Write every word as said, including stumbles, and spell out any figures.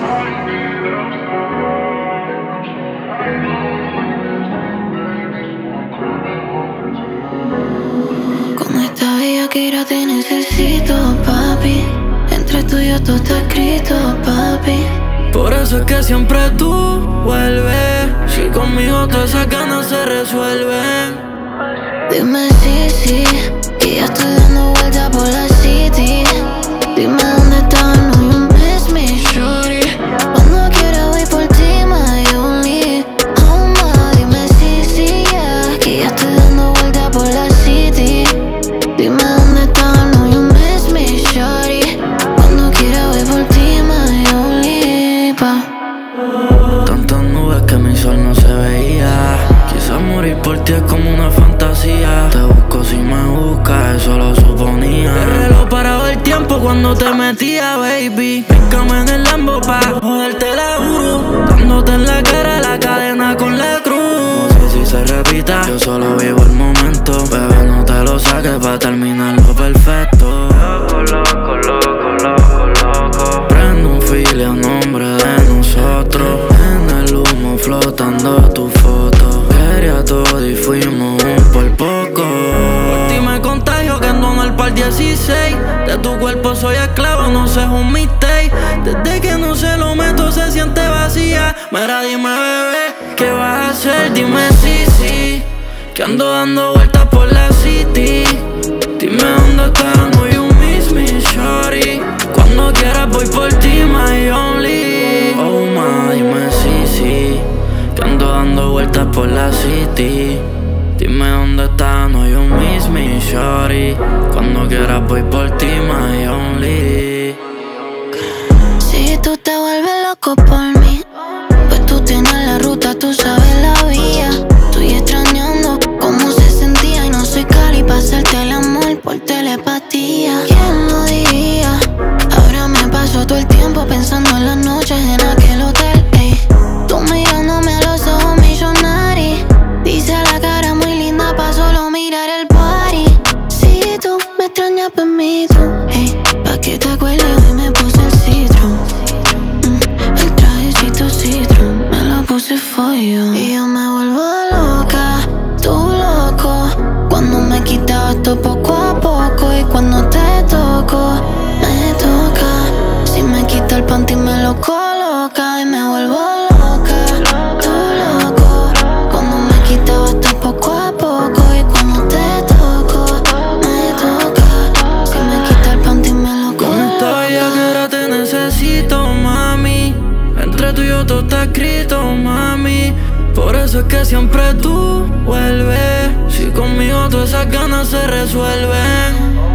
Con esta bellaquera te necesito, papi. Entre tú y yo todo está escrito, papi. Por eso es que siempre tú vuelves. Si conmigo todas esas ganas se resuelven. Dime si, sí, que ya estoy dando vueltas por la city. Dime dónde estás, no you miss me, shorty. Cuando quiera voy por ti, my only. Oh my, dime si, sí, yeah, que ya estoy dando vueltas por la city. Dime dónde estás, no you miss me, shorty. Cuando quiera voy por ti, my only, pa. Tantas nubes que mi sol no se veía. Quizás morir por ti es como una fantasía. Te busco si me buscas, eso lo suponía. El reloj paraba el tiempo cuando te metía, baby. Bríncame en el Lambo pa' joderte la juro. Dándote en la cara la cadena con la cruz. No sé si se repita, yo solo vivo el momento. Bebé, no te lo saques pa' terminar lo perfecto. Loco, loco, loco, loco, loco. Prendo un file a nombre de nosotros. En el humo flotando tu foto. Quería todo y fuimos un por poco. Por ti me contagio que ando en el par dieciséis. De tu cuerpo soy esclavo, no sé, es un mistake. Desde que no se lo meto se siente vacía. Mira, dime, bebé, ¿qué vas a hacer? Dime si, sí, que ando dando vueltas por la city. Dime dónde estás, no you miss me, shorty. Cuando quieras voy por ti, my only. Oh my, dime si, sí, que ando dando vueltas por la city. Dime dónde estás, no you miss me, shorty. Cuando quieras voy por ti, my only. Si tú te vuelves loco por mí, pues tú tienes la ruta, tú sabes la vía. Estoy extrañando cómo se sentía y no soy Cali pa' hacerte el amor por telepatía. ¿Quién lo diría? Ahora me paso todo el tiempo pensando en las noches en aquel hotel, ey. Tú mirándome a los ojos millonarios. Dice la cara muy linda pa' solo mirar el party. Si tú me extrañas, permito, ey, pa' que te acuerdes hoy me puse el citron. mm, El trajecito citron, me lo puse for you. Y yo me vuelvo loca, tú loco. Cuando me quitas esto poco a poco. Y cuando te toco, me toca. Si me quita el panty me lo coloca. Y me vuelvo loca, tú loco. Cuando me quitas esto poco a poco. Y cuando te toco, me toca. Si me quita el panty me lo coloca. Con esta bellaquera te necesito, mami. Entre tú y yo todo está escrito, mami. Por eso es que siempre tú vuelves. Si conmigo todas esas ganas se resuelven.